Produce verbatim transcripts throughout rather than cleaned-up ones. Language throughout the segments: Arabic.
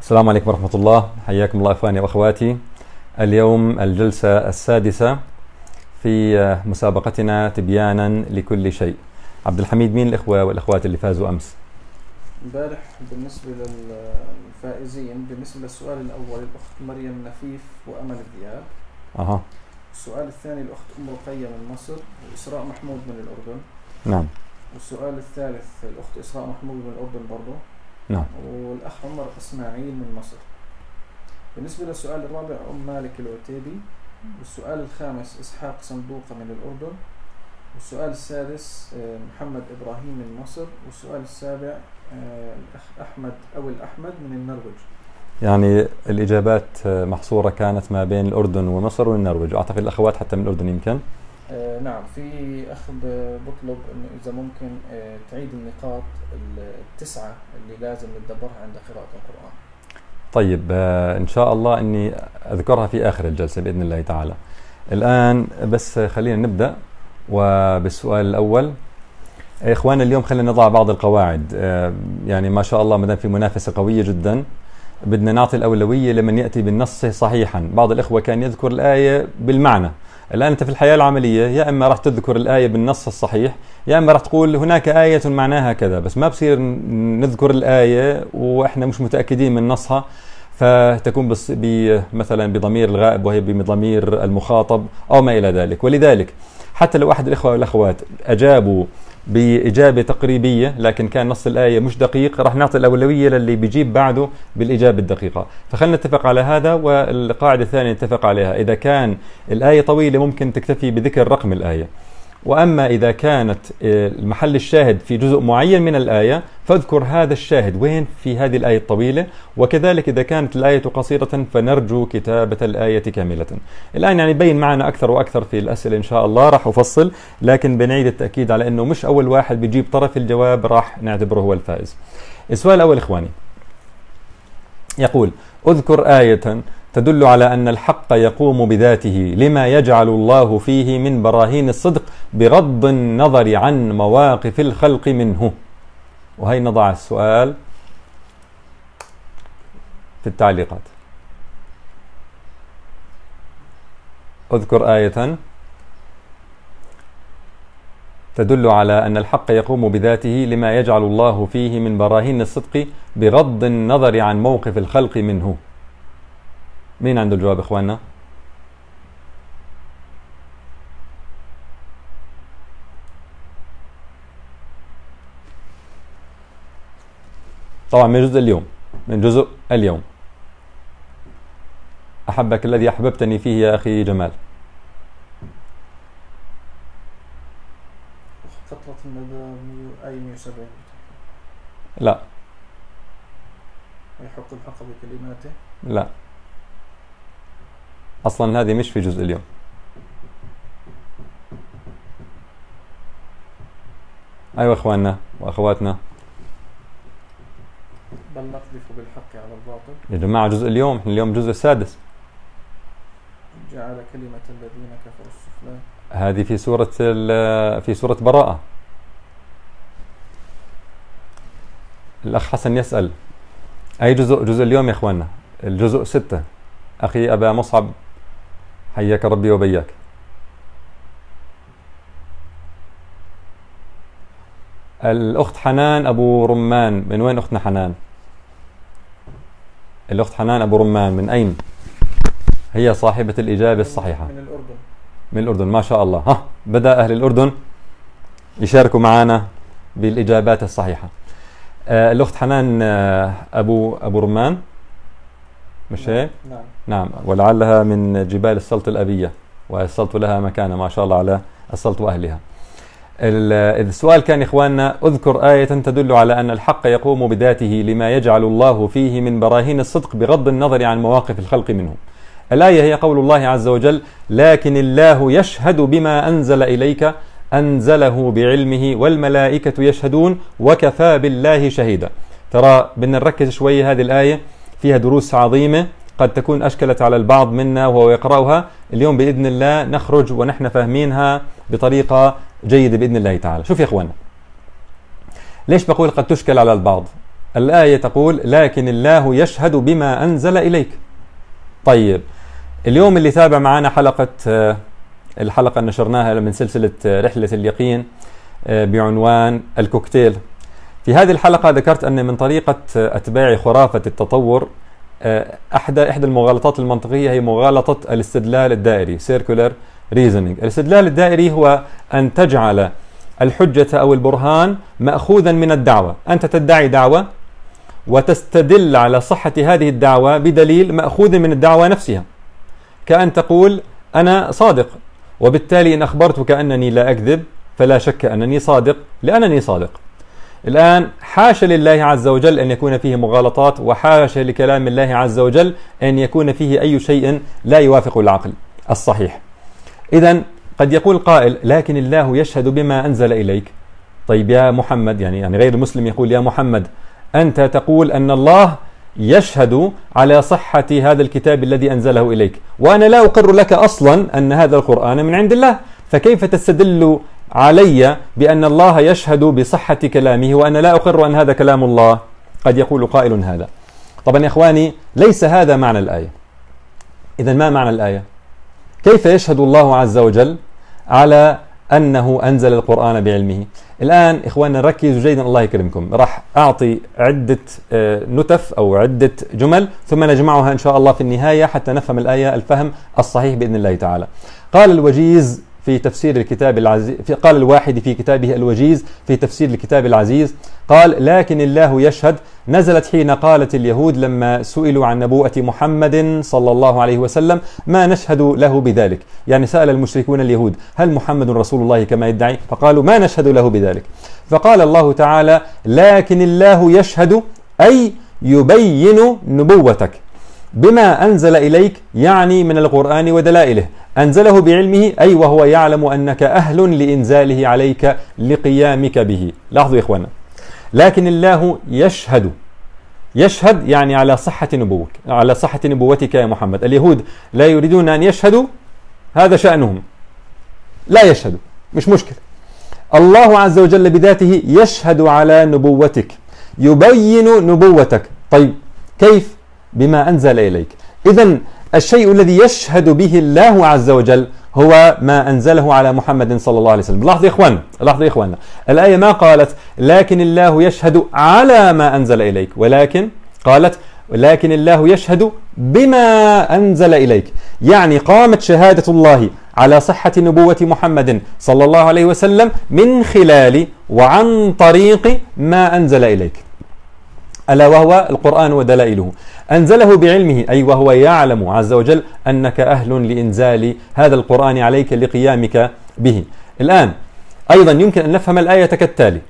السلام عليكم ورحمة الله، حياكم الله إخواني وأخواتي. اليوم الجلسة السادسة في مسابقتنا تبيانا لكل شيء. عبد الحميد، مين الإخوة والأخوات اللي فازوا أمس؟ امبارح بالنسبة للفائزين، بالنسبة للسؤال الأول الأخت مريم نفيف وأمل الذياب. أها. السؤال الثاني الأخت أم رقية من مصر وإسراء محمود من الأردن. نعم. والسؤال الثالث الأخت إسراء محمود من الأردن برضو. نعم. والأخ عمر إسماعيل من مصر. بالنسبة للسؤال الرابع أم مالك العتيبي. والسؤال الخامس إسحاق صندوقة من الأردن. والسؤال السادس محمد إبراهيم من مصر. والسؤال السابع الأخ أحمد أو الأحمد من النرويج. يعني الإجابات محصورة كانت ما بين الأردن ومصر والنرويج، أعتقد الأخوات حتى من الأردن يمكن. آه نعم، في أخ بطلب إنه إذا ممكن آه تعيد النقاط التسعة اللي لازم نتدبرها عند قراءة القرآن. طيب، آه إن شاء الله إني أذكرها في آخر الجلسة بإذن الله تعالى. الآن بس خلينا نبدأ وبالسؤال الأول. إخواننا اليوم خلينا نضع بعض القواعد. آه يعني ما شاء الله مدام في منافسة قوية جدا، بدنا نعطي الأولوية لمن يأتي بالنص صحيحا. بعض الإخوة كان يذكر الآية بالمعنى. الآن أنت في الحياة العملية يا إما راح تذكر الآية بالنص الصحيح، يا إما راح تقول هناك آية معناها كذا، بس ما بصير نذكر الآية وإحنا مش متأكدين من نصها، فتكون بس مثلا بضمير الغائب وهي بضمير المخاطب أو ما إلى ذلك. ولذلك حتى لو أحد الإخوة والأخوات أجابوا بإجابة تقريبية لكن كان نص الآية مش دقيق، راح نعطي الأولوية للي بيجيب بعده بالإجابة الدقيقة. فخلنا نتفق على هذا. والقاعدة الثانية نتفق عليها، إذا كان الآية طويلة ممكن تكتفي بذكر رقم الآية، وأما إذا كانت المحل الشاهد في جزء معين من الآية فاذكر هذا الشاهد وين في هذه الآية الطويلة، وكذلك إذا كانت الآية قصيرة فنرجو كتابة الآية كاملة. الآن يعني بين معنا أكثر وأكثر في الأسئلة إن شاء الله، راح أفصل، لكن بنعيد التأكيد على أنه مش أول واحد بيجيب طرف الجواب راح نعتبره هو الفائز. السؤال الأول إخواني يقول: اذكر آية تدل على أن الحق يقوم بذاته لما يجعل الله فيه من براهين الصدق بغض النظر عن مواقف الخلق منه. وهي نضع السؤال في التعليقات. اذكر آية تدل على أن الحق يقوم بذاته لما يجعل الله فيه من براهين الصدق بغض النظر عن موقف الخلق منه. مين عنده الجواب إخواننا؟ طبعا من جزء اليوم، من جزء اليوم. أحبك الذي أحببتني فيه يا أخي جمال. قطرة الندى أي مئة وسبعين. لا. يحق الحق بكلماته. لا، أصلا هذه مش في جزء اليوم. أيوة إخواننا وأخواتنا، بل نقذف بالحق على الباطل. يا جماعة جزء اليوم، احنا اليوم الجزء السادس. جعل كلمة الذين كفروا السفلى. هذه في سورة في سورة براءة. الأخ حسن يسأل أي جزء؟ جزء اليوم يا إخواننا، الجزء ستة. أخي أبا مصعب حياك ربي وبياك. الأخت حنان أبو رمان، من وين أختنا حنان؟ الأخت حنان أبو رمان من أين؟ هي صاحبة الإجابة الصحيحة. من الأردن. من الأردن، ما شاء الله. ها، بدأ أهل الأردن يشاركوا معنا بالإجابات الصحيحة. آه الأخت حنان آه أبو أبو رمان، مش هيك؟ نعم. نعم، ولعلها من جبال السلط الأبية، والسلط لها مكانة ما شاء الله على السلط وأهلها. السؤال كان إخواننا: اذكر آية تدل على أن الحق يقوم بذاته لما يجعل الله فيه من براهين الصدق بغض النظر عن مواقف الخلق منه. الآية هي قول الله عز وجل: لكن الله يشهد بما أنزل إليك أنزله بعلمه والملائكة يشهدون وكفى بالله شهيدا. ترى بدنا نركز شوي، هذه الآية فيها دروس عظيمة قد تكون أشكلت على البعض منا وهو يقرأها. اليوم بإذن الله نخرج ونحن فاهمينها بطريقة جيدة بإذن الله تعالى. شوف يا إخوانا، ليش بقول قد تشكل على البعض؟ الآية تقول لكن الله يشهد بما أنزل إليك. طيب اليوم اللي تابع معنا حلقة الحلقة نشرناها من سلسلة رحلة اليقين بعنوان الكوكتيل، في هذه الحلقة ذكرت أن من طريقة أتباع خرافة التطور أحدى إحدى المغالطات المنطقية هي مغالطة الاستدلال الدائري circular reasoning. الاستدلال الدائري هو أن تجعل الحجة أو البرهان مأخوذا من الدعوة. أنت تدعي دعوة وتستدل على صحة هذه الدعوة بدليل مأخوذ من الدعوة نفسها، كأن تقول أنا صادق، وبالتالي إن أخبرتك أنني لا أكذب فلا شك أنني صادق لأنني صادق. الآن حاشا لله عز وجل أن يكون فيه مغالطات، وحاشا لكلام الله عز وجل أن يكون فيه أي شيء لا يوافق العقل الصحيح. إذن قد يقول قائل لكن الله يشهد بما أنزل إليك. طيب يا محمد، يعني يعني غير المسلم يقول يا محمد أنت تقول أن الله يشهد على صحة هذا الكتاب الذي أنزله إليك، وأنا لا أقر لك أصلا أن هذا القرآن من عند الله، فكيف تستدل علي بأن الله يشهد بصحة كلامه وأنا لا أقر أن هذا كلام الله؟ قد يقول قائل هذا. طبعا يا إخواني ليس هذا معنى الآية. إذن ما معنى الآية؟ كيف يشهد الله عز وجل على أنه أنزل القرآن بعلمه؟ الآن إخواننا ركزوا جيدا الله يكرمكم، راح أعطي عدة نتف أو عدة جمل ثم نجمعها إن شاء الله في النهاية حتى نفهم الآية الفهم الصحيح بإذن الله تعالى. قال الوجيز في تفسير الكتاب العزيز، في قال الواحد في كتابه الوجيز في تفسير الكتاب العزيز، قال لكن الله يشهد نزلت حين قالت اليهود لما سئلوا عن نبوءة محمد صلى الله عليه وسلم ما نشهد له بذلك. يعني سأل المشركون اليهود هل محمد رسول الله كما يدعي؟ فقالوا ما نشهد له بذلك. فقال الله تعالى لكن الله يشهد أي يبين نبوتك بما أنزل إليك، يعني من القرآن ودلائله. أنزله بعلمه أي وهو يعلم أنك أهل لإنزاله عليك لقيامك به. لاحظوا يا إخوانا، لكن الله يشهد، يشهد يعني على صحة نبوك، على صحة نبوتك يا محمد. اليهود لا يريدون أن يشهدوا، هذا شأنهم، لا يشهدوا مش مشكلة. الله عز وجل بذاته يشهد على نبوتك، يبين نبوتك. طيب كيف؟ بما أنزل إليك. إذن الشيء الذي يشهد به الله عز وجل هو ما أنزله على محمد صلى الله عليه وسلم. لاحظوا يا إخوان، لاحظوا يا إخواننا، الآية ما قالت لكن الله يشهد على ما أنزل إليك، ولكن قالت لكن الله يشهد بما أنزل إليك. يعني قامت شهادة الله على صحة نبوة محمد صلى الله عليه وسلم من خلال وعن طريق ما أنزل إليك، ألا وهو القرآن ودلائله. أنزله بعلمه أي وهو يعلم عز وجل أنك أهل لإنزال هذا القرآن عليك لقيامك به. الآن أيضا يمكن أن نفهم الآية كالتالي: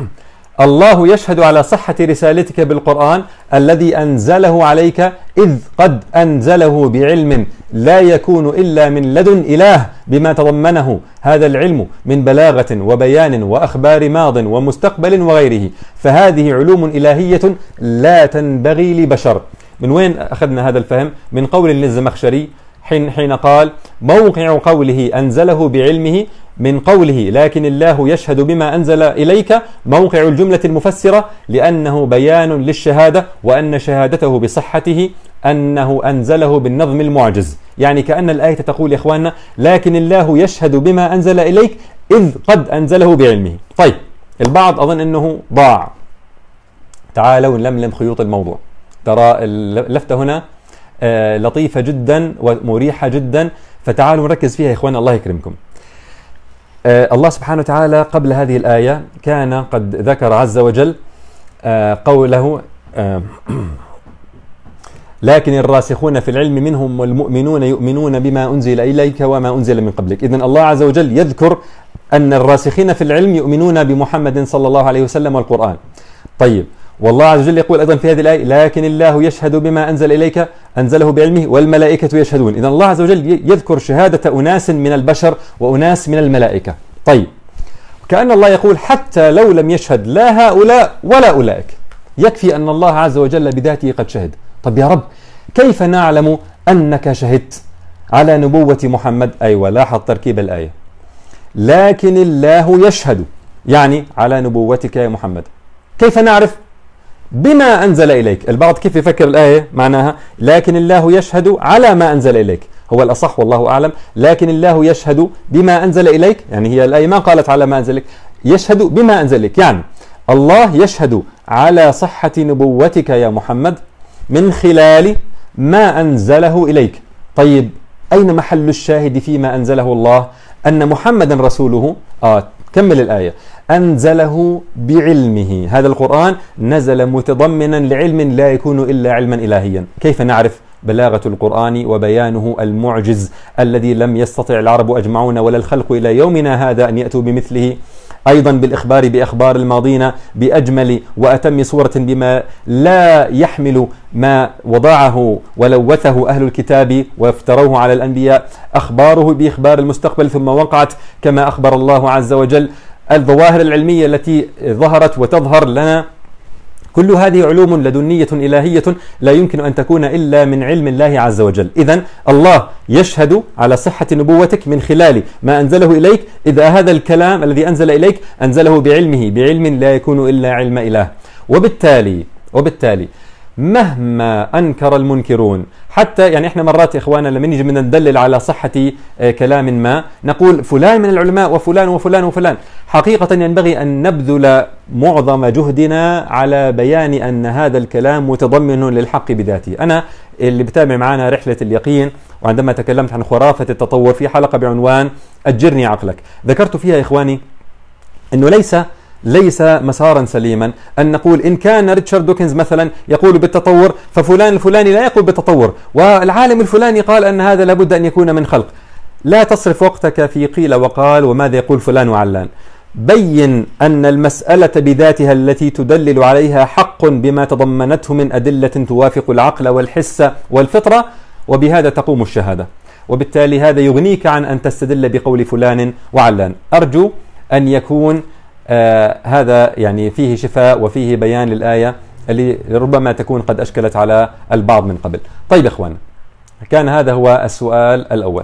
الله يشهد على صحة رسالتك بالقرآن الذي أنزله عليك، إذ قد أنزله بعلم لا يكون إلا من لدن إله بما تضمنه هذا العلم من بلاغة وبيان وأخبار ماض ومستقبل وغيره، فهذه علوم إلهية لا تنبغي لبشر. من وين أخذنا هذا الفهم؟ من قول للزمخشري حين حين قال موقع قوله أنزله بعلمه، من قوله لكن الله يشهد بما أنزل إليك موقع الجملة المفسرة، لأنه بيان للشهادة وأن شهادته بصحته أنه أنزله بالنظم المعجز. يعني كأن الآية تقول يا إخواننا لكن الله يشهد بما أنزل إليك إذ قد أنزله بعلمه. طيب البعض أظن أنه ضاع. تعالوا نلملم خيوط الموضوع. ترى اللفتة هنا لطيفة جدا ومريحة جدا، فتعالوا نركز فيها يا إخوان الله يكرمكم. الله سبحانه وتعالى قبل هذه الآية كان قد ذكر عز وجل قوله لكن الراسخون في العلم منهم والمؤمنون يؤمنون بما أنزل إليك وما أنزل من قبلك. إذن الله عز وجل يذكر أن الراسخين في العلم يؤمنون بمحمد صلى الله عليه وسلم والقرآن. طيب والله عز وجل يقول أيضا في هذه الآية لكن الله يشهد بما أنزل إليك أنزله بعلمه والملائكة يشهدون. إذن الله عز وجل يذكر شهادة أناس من البشر وأناس من الملائكة. طيب كأن الله يقول حتى لو لم يشهد لا هؤلاء ولا أولئك، يكفي أن الله عز وجل بذاته قد شهد. طب يا رب كيف نعلم أنك شهدت على نبوة محمد؟ أيوة لاحظ تركيب الآية، لكن الله يشهد يعني على نبوتك يا محمد. كيف نعرف؟ بما أنزل إليك. البعض كيف يفكر الآية معناها لكن الله يشهد على ما أنزل إليك، هو الأصح والله أعلم. لكن الله يشهد بما أنزل إليك، يعني هي الآية ما قالت على ما أنزل إليك، يشهد بما أنزل إليك، يعني الله يشهد على صحة نبوتك يا محمد من خلال ما أنزله إليك. طيب أين محل الشاهد فيما أنزله الله؟ أن محمدا رسوله آه كمل الآية أنزله بعلمه. هذا القرآن نزل متضمنا لعلم لا يكون إلا علما إلهيا. كيف نعرف؟ بلاغة القرآن وبيانه المعجز الذي لم يستطع العرب أجمعون ولا الخلق إلى يومنا هذا أن يأتوا بمثله. أيضا بالإخبار بأخبار الماضين بأجمل وأتم صورة بما لا يحمل ما وضعه ولوثه أهل الكتاب وافتروه على الأنبياء. أخباره بإخبار المستقبل ثم وقعت كما أخبر الله عز وجل. الظواهر العلمية التي ظهرت وتظهر لنا كل هذه علوم لدنية إلهية لا يمكن أن تكون إلا من علم الله عز وجل. إذن الله يشهد على صحة نبوتك من خلال ما أنزله إليك، إذا هذا الكلام الذي أنزل إليك أنزله بعلمه، بعلم لا يكون إلا علم إله. وبالتالي وبالتالي مهما أنكر المنكرون، حتى يعني إحنا مرات إخوانا لما نيجي من ندلل على صحة كلام ما نقول فلان من العلماء وفلان وفلان وفلان. حقيقة ينبغي أن نبذل معظم جهدنا على بيان أن هذا الكلام متضمن للحق بذاته. أنا اللي بتابع معنا رحلة اليقين، وعندما تكلمت عن خرافة التطور في حلقة بعنوان أجرني عقلك، ذكرت فيها إخواني أنه ليس ليس مسارا سليما أن نقول إن كان ريتشارد دوكنز مثلا يقول بالتطور ففلان الفلاني لا يقول بالتطور، والعالم الفلاني قال أن هذا لابد أن يكون من خلق. لا تصرف وقتك في قيل وقال وماذا يقول فلان وعلان. بين أن المسألة بذاتها التي تدلل عليها حق بما تضمنته من أدلة توافق العقل والحس والفطرة، وبهذا تقوم الشهادة. وبالتالي هذا يغنيك عن أن تستدل بقول فلان وعلان. أرجو أن يكون آه هذا يعني فيه شفاء وفيه بيان للآية اللي ربما تكون قد أشكلت على البعض من قبل. طيب إخوان، كان هذا هو السؤال الأول.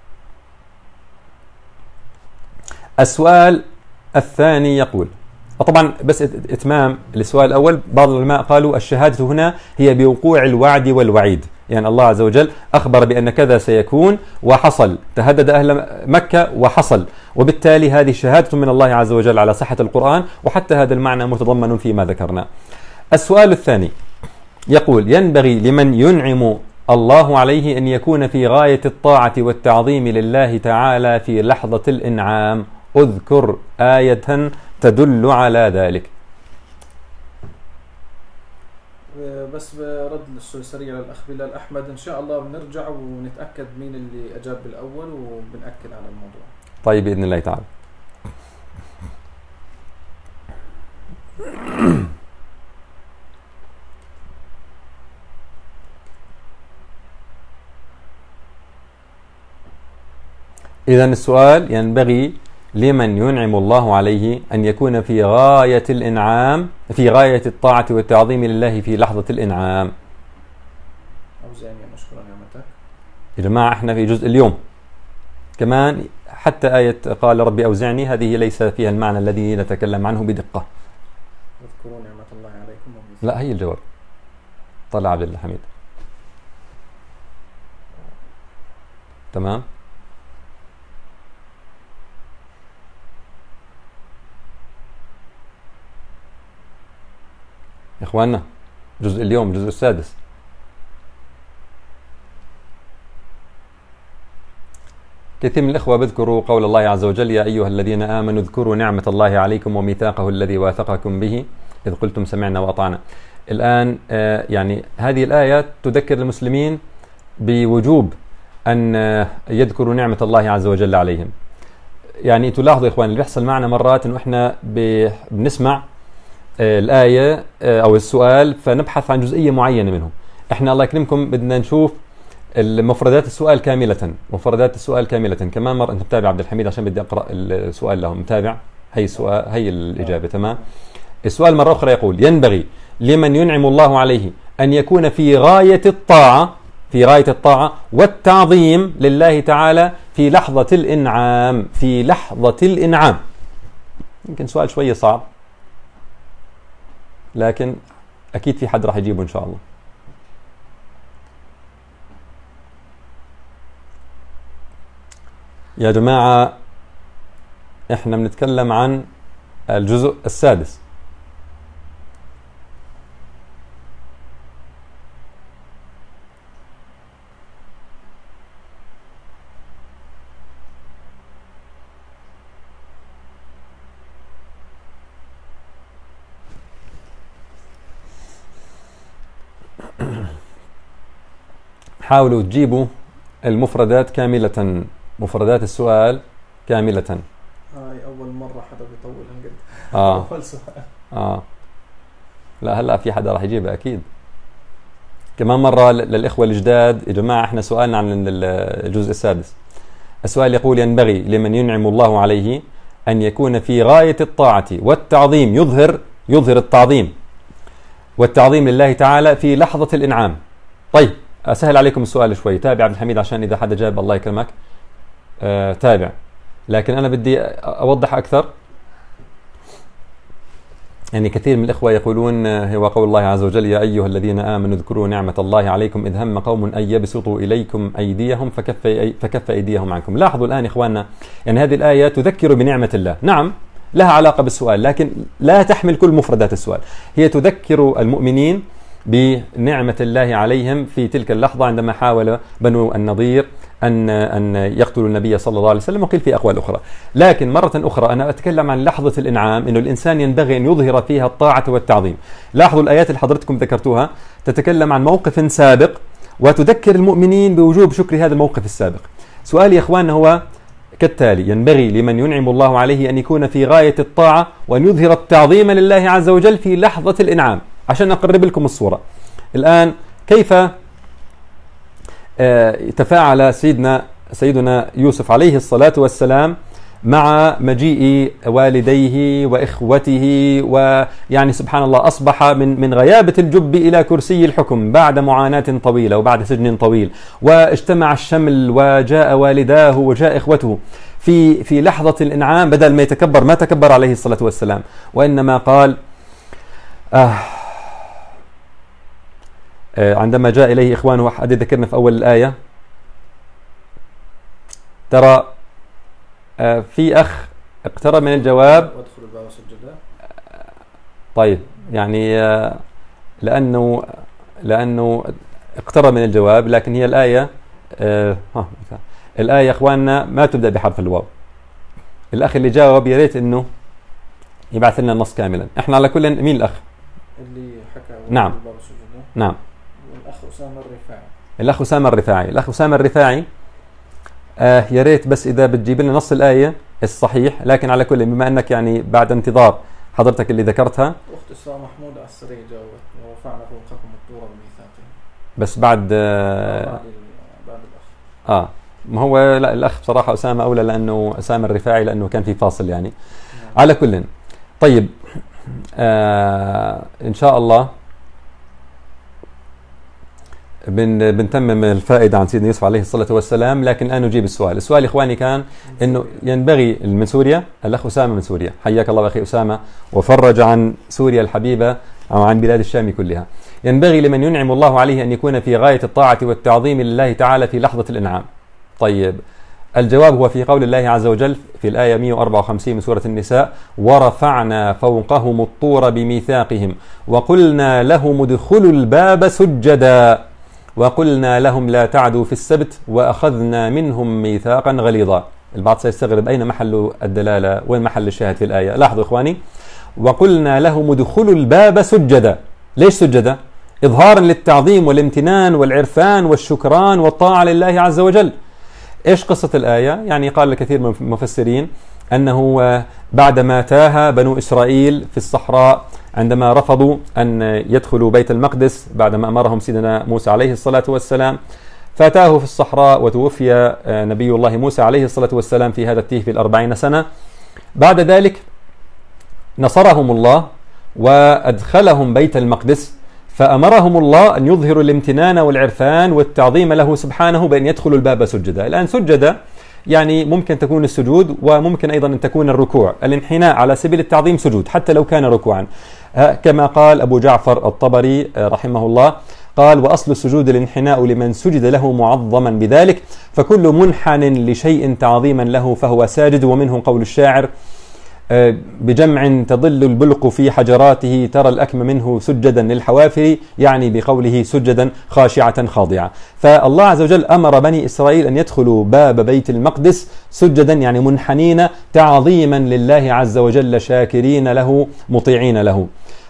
السؤال الثاني يقول، طبعا بس إتمام للسؤال الأول، بعض العلماء قالوا الشهادة هنا هي بوقوع الوعد والوعيد، يعني الله عز وجل أخبر بأن كذا سيكون وحصل، تهدد أهل مكة وحصل، وبالتالي هذه شهادة من الله عز وجل على صحة القرآن، وحتى هذا المعنى متضمن فيما ذكرنا. السؤال الثاني يقول: ينبغي لمن ينعم الله عليه أن يكون في غاية الطاعة والتعظيم لله تعالى في لحظة الإنعام. اذكر آية تدل على ذلك. بس برد السؤال سريع للأخ بلال أحمد، إن شاء الله بنرجع ونتأكد مين اللي أجاب بالأول وبنأكد على الموضوع. طيب بإذن الله تعالى. إذن السؤال: ينبغي لمن ينعم الله عليه أن يكون في غاية الإنعام، في غاية الطاعة والتعظيم لله في لحظة الإنعام. أوزعني مشكورا نعمتك. يا جماعة احنا في جزء اليوم كمان، حتى آية قال ربي أوزعني هذه ليس فيها المعنى الذي نتكلم عنه بدقة. اذكروا نعمة الله عليكم. لا، هي الجواب. طلع عبد الحميد. تمام. إخواننا جزء اليوم، الجزء السادس. كثير من الإخوة بذكروا قول الله عز وجل: يا أيها الذين آمنوا اذكروا نعمة الله عليكم وميثاقه الذي واثقكم به إذ قلتم سمعنا وأطعنا. الآن آه يعني هذه الآية تذكر المسلمين بوجوب أن آه يذكروا نعمة الله عز وجل عليهم. يعني تلاحظوا إخوان اللي بيحصل معنا مرات إنه إحنا بنسمع الآية أو السؤال فنبحث عن جزئية معينة منه. إحنا الله يكرمكم بدنا نشوف مفردات السؤال كاملة، مفردات السؤال كاملة. كمان مرة أنت متابع عبد الحميد عشان بدي أقرأ السؤال له، متابع؟ هي السؤال، هي الإجابة. تمام. السؤال مرة أخرى يقول: ينبغي لمن ينعم الله عليه أن يكون في غاية الطاعة، في غاية الطاعة والتعظيم لله تعالى في لحظة الإنعام، في لحظة الإنعام. يمكن سؤال شوية صعب، لكن أكيد في حد راح يجيبه إن شاء الله. يا جماعة إحنا بنتكلم عن الجزء السادس. حاولوا تجيبوا المفردات كاملة، مفردات السؤال كاملة. هاي أول مرة حدا بيطول هنقد. آه. أول سؤال. آه. لا هلأ في حدا راح يجيبها أكيد. كمان مرة للإخوة الجداد يا جماعة، إحنا سؤالنا عن الجزء السادس. السؤال يقول: ينبغي لمن ينعم الله عليه أن يكون في غاية الطاعة والتعظيم، يظهر يظهر التعظيم والتعظيم لله تعالى في لحظة الإنعام. طيب أسهل عليكم السؤال شوي، تابع عبد الحميد عشان إذا حدا جاب الله يكرمك آه تابع، لكن أنا بدي أوضح أكثر. يعني كثير من الإخوة يقولون هو قول الله عز وجل: يا أيها الذين آمنوا اذكروا نعمة الله عليكم إذ هم قوم أن يبسطوا إليكم أيديهم فكف, أي فكف أيديهم عنكم. لاحظوا الآن إخواننا، يعني هذه الآية تذكر بنعمة الله، نعم لها علاقة بالسؤال لكن لا تحمل كل مفردات السؤال. هي تذكر المؤمنين بنعمة الله عليهم في تلك اللحظة عندما حاول بنو النضير أن أن يقتلوا النبي صلى الله عليه وسلم، وقيل في أقوال أخرى. لكن مرة أخرى أنا أتكلم عن لحظة الإنعام، إنه الإنسان ينبغي أن يظهر فيها الطاعة والتعظيم. لاحظوا الآيات اللي حضرتكم ذكرتوها تتكلم عن موقف سابق وتذكر المؤمنين بوجوب شكر هذا الموقف السابق. سؤالي يا إخواننا هو كالتالي: ينبغي لمن ينعم الله عليه أن يكون في غاية الطاعة وأن يظهر التعظيم لله عز وجل في لحظة الإنعام. عشان أقرب لكم الصورة الآن، كيف تفاعل سيدنا سيدنا يوسف عليه الصلاة والسلام مع مجيء والديه وإخوته، ويعني سبحان الله أصبح من من غيابة الجب إلى كرسي الحكم بعد معاناة طويلة وبعد سجن طويل، واجتمع الشمل وجاء والداه وجاء إخوته في في لحظة الإنعام. بدل ما يتكبر ما تكبر عليه الصلاة والسلام، وإنما قال آه عندما جاء إليه إخوانه، حد ذكرنا في أول الآية، ترى في أخ اقترب من الجواب وادخل الباب سجدا. طيب يعني لأنه لأنه اقترب من الجواب، لكن هي الآية آه الآية إخواننا ما تبدأ بحرف الواو. الأخ اللي جاوب يا ريت إنه يبعث لنا النص كاملا. إحنا على كل، مين الأخ اللي حكى نعم الباب سجدا؟ نعم الأخ أسامة الرفاعي. الأخ أسامة الرفاعي الأخ أسامة الرفاعي آه يا ريت بس إذا بتجيب لنا نص الآية الصحيح. لكن على كل، بما أنك يعني بعد انتظار حضرتك اللي ذكرتها، أخت إسراء محمود عسري جاوبت: ورفعنا فوقكم الطور بميثاقهم. بس بعد آه بعد, بعد الأخ. آه ما هو لا، الأخ بصراحة أسامة أولى، لأنه أسامة الرفاعي لأنه كان في فاصل يعني. نعم. على كل، طيب آه إن شاء الله بن بنتمم الفائدة عن سيدنا يوسف عليه الصلاة والسلام. لكن الآن نجيب السؤال. السؤال إخواني كان إنه ينبغي من سوريا، الأخ أسامة من سوريا، حياك الله أخي أسامة وفرج عن سوريا الحبيبة أو عن بلاد الشام كلها. ينبغي لمن ينعم الله عليه أن يكون في غاية الطاعة والتعظيم لله تعالى في لحظة الإنعام. طيب الجواب هو في قول الله عز وجل في الآية مئة وأربعة وخمسين من سورة النساء: ورفعنا فوقهم الطور بميثاقهم وقلنا لهم ادخلوا الباب سجدا وقلنا لهم لا تعدوا في السبت وأخذنا منهم ميثاقا غليظا. البعض سيستغرب أين محل الدلالة، وين محل الشاهد في الآية؟ لاحظوا إخواني: وقلنا لهم ادخلوا الباب سجدا. ليش سجدا؟ إظهارا للتعظيم والامتنان والعرفان والشكران والطاعة لله عز وجل. إيش قصة الآية؟ يعني قال الكثير من المفسرين أنه بعدما تاه بنو إسرائيل في الصحراء عندما رفضوا أن يدخلوا بيت المقدس بعدما أمرهم سيدنا موسى عليه الصلاة والسلام، فتاهوا في الصحراء وتوفي نبي الله موسى عليه الصلاة والسلام في هذا التيه في الأربعين سنة. بعد ذلك نصرهم الله وأدخلهم بيت المقدس، فأمرهم الله أن يظهروا الامتنان والعرفان والتعظيم له سبحانه بأن يدخلوا الباب سجدا. الآن سجدا يعني ممكن تكون السجود، وممكن أيضا أن تكون الركوع. الانحناء على سبيل التعظيم سجود حتى لو كان ركوعا. كما قال أبو جعفر الطبري رحمه الله، قال: وأصل السجود الانحناء لمن سجد له معظما بذلك، فكل منحن لشيء تعظيما له فهو ساجد. ومنه قول الشاعر: بجمع تضل البلق في حجراته، ترى الأكم منه سجدا للحوافر، يعني بقوله سجدا خاشعة خاضعة. فالله عز وجل أمر بني إسرائيل أن يدخلوا باب بيت المقدس سجدا، يعني منحنين تعظيما لله عز وجل، شاكرين له مطيعين له.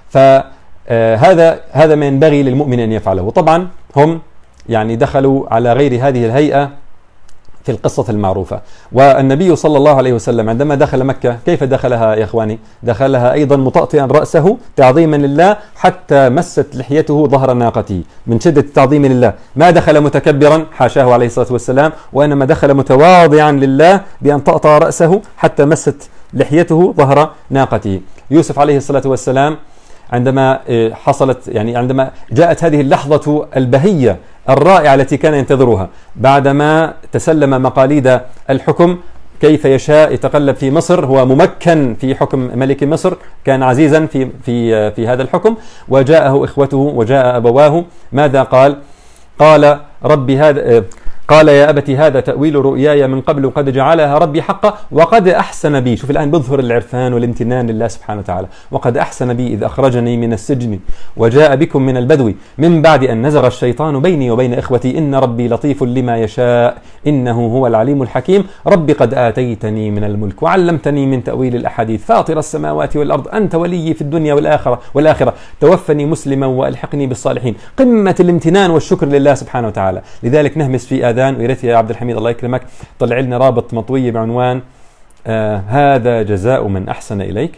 فهذا هذا ما ينبغي للمؤمن أن يفعله. طبعا هم يعني دخلوا على غير هذه الهيئة في القصة المعروفة. والنبي صلى الله عليه وسلم عندما دخل مكة كيف دخلها يا إخواني؟ دخلها أيضا مطأطئا رأسه تعظيما لله حتى مست لحيته ظهر ناقته من شدة التعظيم لله. ما دخل متكبرا حاشاه عليه الصلاة والسلام، وإنما دخل متواضعا لله بأن طأطأ رأسه حتى مست لحيته ظهر ناقته. يوسف عليه الصلاة والسلام عندما حصلت يعني عندما جاءت هذه اللحظة البهية الرائعة التي كان ينتظرها بعدما تسلم مقاليد الحكم، كيف يشاء يتقلب في مصر، هو ممكن في حكم ملك مصر، كان عزيزا في في في هذا الحكم، وجاءه إخوته وجاء أبواه. ماذا قال؟ قال: ربي هذا قال يا أبت هذا تأويل رؤياي من قبل قد جعلها ربي حقا وقد أحسن بي. شوف الآن بظهر العرفان والامتنان لله سبحانه وتعالى. وقد أحسن بي إذ أخرجني من السجن وجاء بكم من البدو من بعد أن نزغ الشيطان بيني وبين إخوتي إن ربي لطيف لما يشاء إنه هو العليم الحكيم. ربي قد آتيتني من الملك وعلمتني من تأويل الأحاديث فاطر السماوات والأرض أنت ولي في الدنيا والآخرة والآخرة توفني مسلما وألحقني بالصالحين. قمة الامتنان والشكر لله سبحانه وتعالى. لذلك نهمس في آذان، ويرث يا عبد الحميد الله يكرمك طلع لنا رابط مطوية بعنوان آه هذا جزاء من أحسن إليك.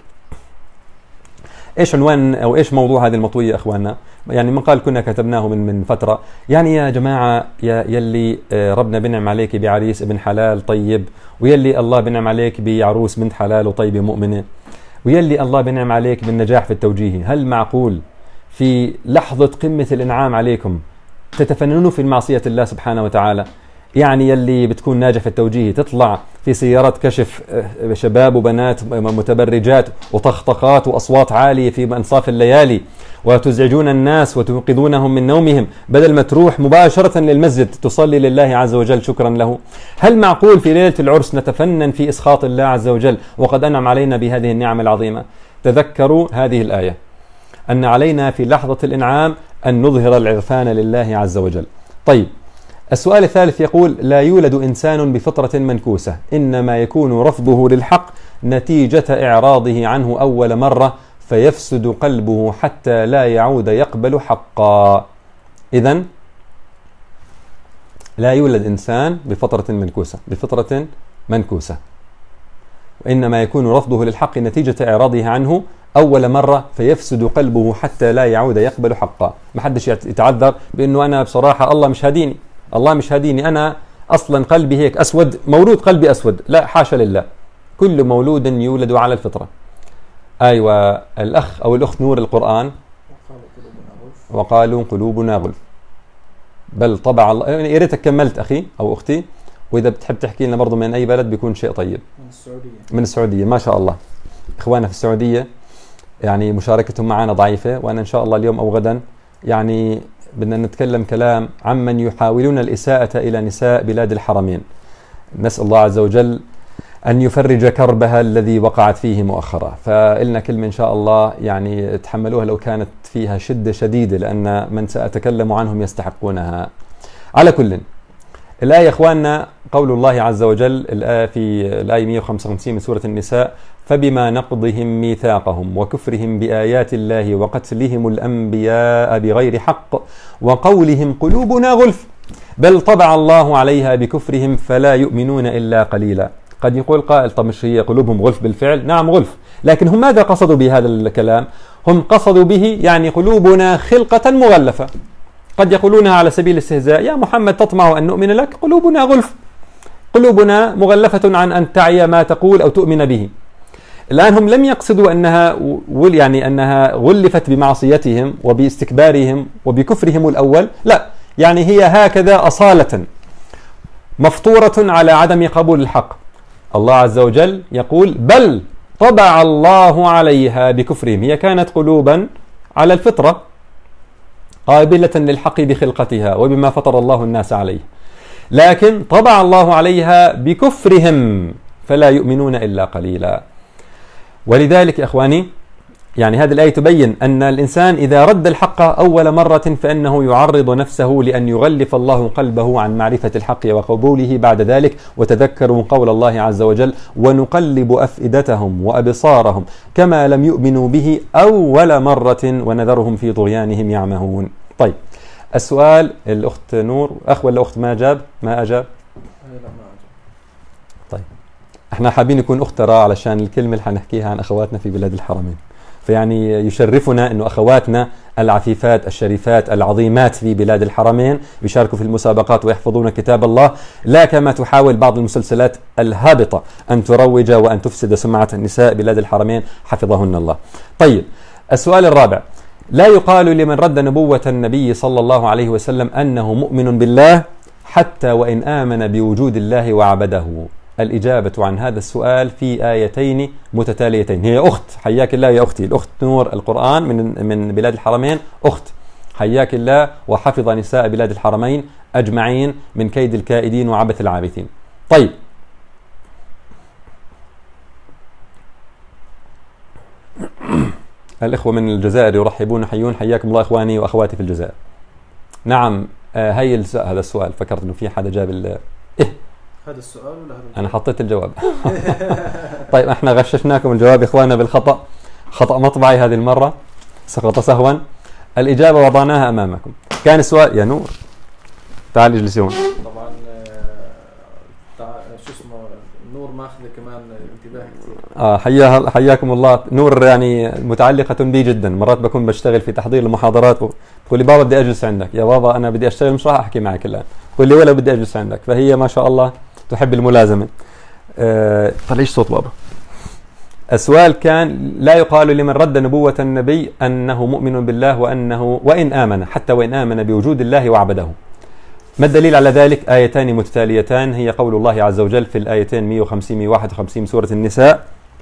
إيش عنوان أو إيش موضوع هذه المطوية أخواننا؟ يعني من قال كنا كتبناه من من فترة. يعني يا جماعة يا يلي آه ربنا بنعم عليك بعريس ابن حلال طيب، ويلي الله بنعم عليك بعروس بنت حلال وطيبة مؤمنة، ويلي الله بنعم عليك بالنجاح في التوجيه، هل معقول في لحظة قمة الإنعام عليكم تتفننوا في المعصية الله سبحانه وتعالى؟ يعني يلي بتكون ناجح في التوجيه تطلع في سيارات كشف شباب وبنات متبرجات وطخطخات وأصوات عالية في أنصاف الليالي وتزعجون الناس وتوقظونهم من نومهم، بدل ما تروح مباشرة للمسجد تصلي لله عز وجل شكرا له. هل معقول في ليلة العرس نتفنن في إسخاط الله عز وجل وقد أنعم علينا بهذه النعم العظيمة؟ تذكروا هذه الآية أن علينا في لحظة الإنعام أن نظهر العرفان لله عز وجل. طيب، السؤال الثالث يقول: لا يولد إنسان بفطرة منكوسة، إنما يكون رفضه للحق نتيجة إعراضه عنه أول مرة فيفسد قلبه حتى لا يعود يقبل حقا. إذن لا يولد إنسان بفطرة منكوسة بفطرة منكوسة وإنما يكون رفضه للحق نتيجة إعراضه عنه أول مرة فيفسد قلبه حتى لا يعود يقبل حقا. ما حدش يتعذر بأنه أنا بصراحة الله مش هاديني، الله مش هاديني، أنا أصلا قلبي هيك أسود، مولود قلبي أسود. لا، حاشا لله، كل مولود يولد على الفطرة. أيوة، الأخ أو الأخت نور القرآن وقالوا قلوبنا غلف، بل طبع الله. يا ريتك كملت أخي أو أختي، وإذا بتحب تحكي لنا برضو من أي بلد بيكون شيء طيب. من السعودية. من السعودية، ما شاء الله. إخواننا في السعودية يعني مشاركتهم معنا ضعيفة، وأنا إن شاء الله اليوم أو غدا يعني بدنا نتكلم كلام عمن يحاولون الإساءة إلى نساء بلاد الحرمين. نسأل الله عز وجل أن يفرج كربها الذي وقعت فيه مؤخرا. فإلنا كلمة إن شاء الله يعني تحملوها لو كانت فيها شدة شديدة، لأن من سأتكلم عنهم يستحقونها. على كل، الآية إخواننا قول الله عز وجل، الآية في الآية مئة وخمسة وخمسين من سورة النساء: فبما نقضهم ميثاقهم وكفرهم بآيات الله وقتلهم الأنبياء بغير حق وقولهم قلوبنا غلف بل طبع الله عليها بكفرهم فلا يؤمنون إلا قليلا. قد يقول قائل: طب مش هي قلوبهم غلف بالفعل؟ نعم غلف، لكن هم ماذا قصدوا بهذا الكلام؟ هم قصدوا به يعني قلوبنا خلقة مغلفة. قد يقولونها على سبيل الاستهزاء: يا محمد تطمع أن نؤمن لك؟ قلوبنا غلف، قلوبنا مغلفة عن أن تعي ما تقول أو تؤمن به. الآن هم لم يقصدوا أنها يعني أنها غلفت بمعصيتهم وباستكبارهم وبكفرهم الأول، لا، يعني هي هكذا أصالة مفطورة على عدم قبول الحق. الله عز وجل يقول: بل طبع الله عليها بكفرهم. هي كانت قلوبا على الفطرة قابلة للحق بخلقتها وبما فطر الله الناس عليه، لكن طبع الله عليها بكفرهم فلا يؤمنون إلا قليلا. ولذلك يا إخواني يعني هذه الآية تبين أن الإنسان إذا رد الحق أول مرة فإنه يعرض نفسه لأن يغلف الله قلبه عن معرفة الحق وقبوله بعد ذلك. وتذكروا قول الله عز وجل: ونقلب أفئدتهم وأبصارهم كما لم يؤمنوا به أول مرة ونذرهم في طغيانهم يعمهون. طيب السؤال، الأخت نور أخ ولا أخت ما أجاب ما أجاب طيب احنا حابين يكون أخت ترى علشان الكلمة اللي حنحكيها عن أخواتنا في بلاد الحرمين، فيعني يشرفنا أنه أخواتنا العفيفات الشريفات العظيمات في بلاد الحرمين يشاركوا في المسابقات ويحفظون كتاب الله، لا كما تحاول بعض المسلسلات الهابطة أن تروج وأن تفسد سمعة النساء بلاد الحرمين حفظهن الله. طيب السؤال الرابع: لا يقال لمن رد نبوة النبي صلى الله عليه وسلم أنه مؤمن بالله حتى وإن آمن بوجود الله وعبده. الإجابة عن هذا السؤال في آيتين متتاليتين. هي أخت حياك الله يا أختي، الأخت نور القرآن من من بلاد الحرمين، أخت حياك الله وحفظ نساء بلاد الحرمين أجمعين من كيد الكائدين وعبث العابثين. طيب الإخوة من الجزائر يرحبون حيون، حياكم الله إخواني وأخواتي في الجزائر. نعم آه هي هذا السؤال، فكرت إنه في حدا جاب ال إيه هذا السؤال ولا هذا أنا حطيت الجواب. طيب احنا غششناكم الجواب يا إخواننا بالخطأ، خطأ مطبعي هذه المرة، سقط سهوا. الإجابة وضعناها أمامكم. كان السؤال يا نور تعال اجلسي هون. طبعا شو اسمه نور ماخذ كمان انتباه كثير. اه حياها حياكم الله. نور يعني متعلقة بي جدا، مرات بكون بشتغل في تحضير المحاضرات بقول لي بابا بدي اجلس عندك، يا بابا انا بدي اشتغل مش راح احكي معك الان، بقول لي ولا بدي اجلس عندك، فهي ما شاء الله تحب الملازمة. آه طلعيش صوت بابا. السؤال كان: لا يقال لمن رد نبوة النبي أنه مؤمن بالله وأنه وإن آمن حتى وإن آمن بوجود الله وعبده. ما الدليل على ذلك؟ آيتان متتاليتان، هي قول الله عز وجل في الآيتين مئة وخمسين مئة وواحد وخمسين من سورة النساء: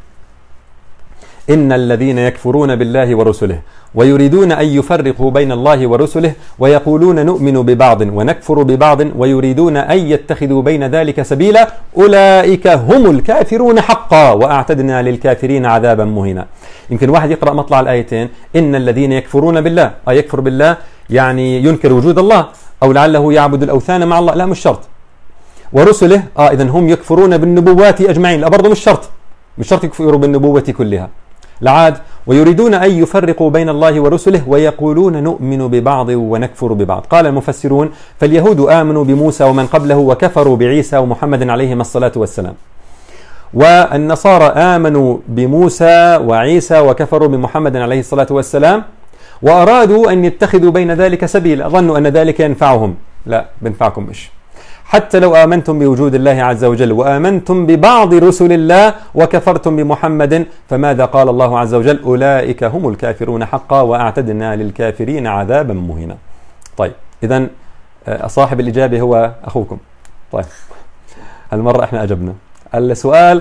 إن الذين يكفرون بالله ورسله ويريدون أن يفرقوا بين الله ورسله ويقولون نؤمن ببعض ونكفر ببعض ويريدون أن يتخذوا بين ذلك سبيلا أولئك هم الكافرون حقا وأعتدنا للكافرين عذابا مهينا. يمكن واحد يقرأ مطلع الآيتين إن الذين يكفرون بالله، أي آه يكفر بالله يعني ينكر وجود الله أو لعله يعبد الأوثان مع الله، لا مش شرط. ورسله آه إذن هم يكفرون بالنبوات أجمعين، لا برضه مش شرط، مش شرط يكفروا بالنبوة كلها. لعاد ويريدون أن يفرقوا بين الله ورسله ويقولون نؤمن ببعض ونكفر ببعض. قال المفسرون: فاليهود آمنوا بموسى ومن قبله وكفروا بعيسى ومحمد عليهم الصلاة والسلام، والنصارى آمنوا بموسى وعيسى وكفروا بمحمد عليه الصلاة والسلام وأرادوا أن يتخذوا بين ذلك سبيلا، ظنوا أن ذلك ينفعهم. لا بنفعكم مش، حتى لو آمنتم بوجود الله عز وجل وآمنتم ببعض رسل الله وكفرتم بمحمد فماذا قال الله عز وجل؟ أولئك هم الكافرون حقا وأعتدنا للكافرين عذابا مهينا. طيب إذن صاحب الإجابة هو أخوكم. طيب هالمرة إحنا أجبنا. السؤال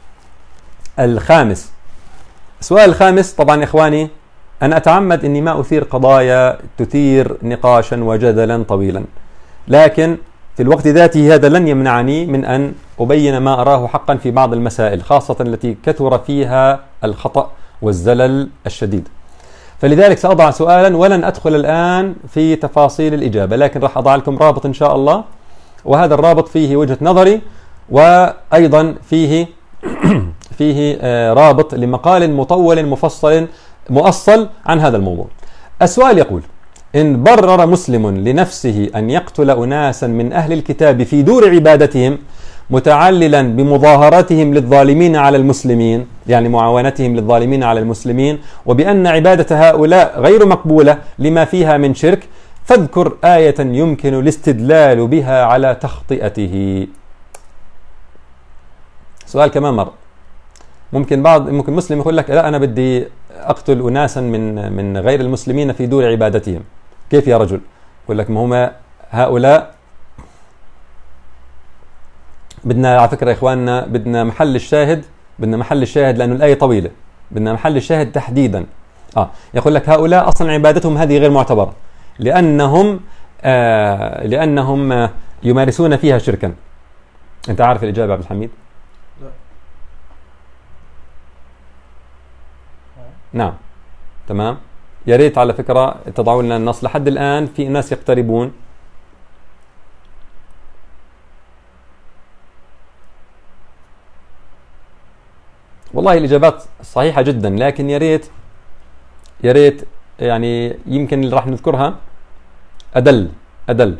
الخامس، السؤال الخامس طبعا إخواني أنا أتعمد أني ما أثير قضايا تثير نقاشا وجدلا طويلا، لكن في الوقت ذاته هذا لن يمنعني من أن أبين ما أراه حقا في بعض المسائل، خاصة التي كثر فيها الخطأ والزلل الشديد. فلذلك سأضع سؤالا ولن أدخل الآن في تفاصيل الإجابة، لكن راح أضع لكم رابط إن شاء الله، وهذا الرابط فيه وجهة نظري وأيضا فيه فيه رابط لمقال مطول مفصل مؤصل عن هذا الموضوع. السؤال يقول: إن برر مسلم لنفسه أن يقتل أناسا من أهل الكتاب في دور عبادتهم متعللا بمظاهرتهم للظالمين على المسلمين، يعني معاونتهم للظالمين على المسلمين، وبأن عبادة هؤلاء غير مقبولة لما فيها من شرك، فاذكر آية يمكن الاستدلال بها على تخطئته. سؤال كمان مرة. ممكن بعض ممكن مسلم يقول لك لا أنا بدي أقتل أناسا من من غير المسلمين في دور عبادتهم. كيف يا رجل؟ يقول لك ما هم هؤلاء بدنا على فكرة يا إخواننا بدنا محل الشاهد بدنا محل الشاهد لأنه الآية طويلة، بدنا محل الشاهد تحديدا. آه يقول لك هؤلاء أصلا عبادتهم هذه غير معتبرة لأنهم آه لأنهم آه يمارسون فيها شركا. أنت عارف الإجابة عبد الحميد؟ لا. نعم تمام. يا ريت على فكرة تضعوا لنا النص. لحد الآن في ناس يقتربون. والله الإجابات صحيحة جدا، لكن يا ريت يا ريت يعني يمكن اللي راح نذكرها أدل أدل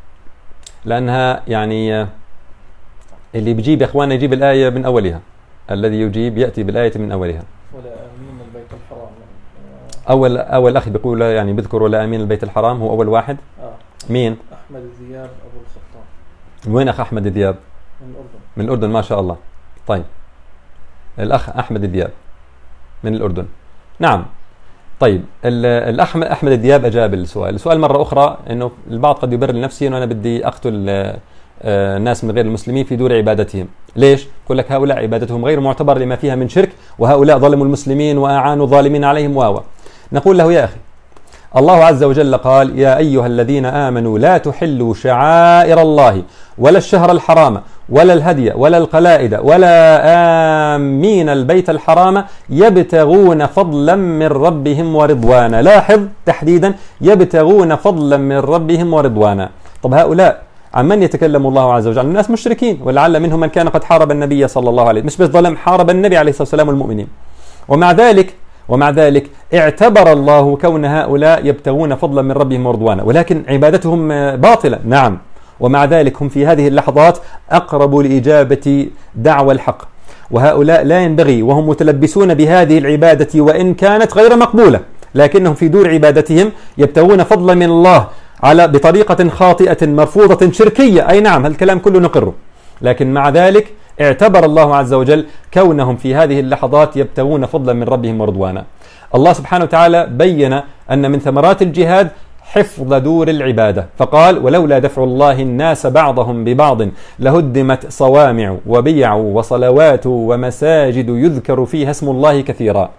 لأنها يعني اللي بيجيب يا إخواننا يجيب الآية من أولها، الذي يجيب يأتي بالآية من أولها. ولا آمين البيت الحرام. أول أول أخي بيقول يعني بذكر ولا آمين البيت الحرام، هو أول واحد. آه. مين؟ أحمد ذياب أبو الخطاب. وين أخ أحمد ذياب؟ من الأردن. من الأردن ما شاء الله. طيب الأخ أحمد الدياب من الأردن. نعم. طيب الأخ أحمد الدياب أجاب السؤال. السؤال مرة أخرى إنه البعض قد يبرر لنفسه إنه أنا بدي أقتل الناس من غير المسلمين في دور عبادتهم. ليش؟ يقول لك هؤلاء عبادتهم غير معتبر لما فيها من شرك، وهؤلاء ظلموا المسلمين وأعانوا الظالمين عليهم واوا. نقول له يا أخي الله عز وجل قال يا أيها الذين آمنوا لا تحلوا شعائر الله ولا الشهر الحرام ولا الهدي ولا القلائد ولا آمين البيت الحرام يبتغون فضلا من ربهم ورضوانا. لاحظ تحديدا يبتغون فضلا من ربهم ورضوانا. طب هؤلاء عن من يتكلم الله عز وجل؟ الناس مشركين، ولعل منهم من كان قد حارب النبي صلى الله عليه وسلم، مش بس ظلم، حارب النبي عليه الصلاة والسلام والمؤمنين. ومع ذلك ومع ذلك اعتبر الله كون هؤلاء يبتغون فضلا من ربهم ورضوانا، ولكن عبادتهم باطلة. نعم. ومع ذلك هم في هذه اللحظات أقرب لإجابة دعوى الحق، وهؤلاء لا ينبغي وهم متلبسون بهذه العبادة وإن كانت غير مقبولة، لكنهم في دور عبادتهم يبتغون فضلا من الله على بطريقة خاطئة مرفوضة شركية. أي نعم الكلام كله نقره، لكن مع ذلك اعتبر الله عز وجل كونهم في هذه اللحظات يبتغون فضلا من ربهم ورضوانا. الله سبحانه وتعالى بين أن من ثمرات الجهاد حفظ دور العبادة، فقال ولولا دفع الله الناس بعضهم ببعض لهدمت صوامع وبيع وصلوات ومساجد يذكر فيها اسم الله كثيرا.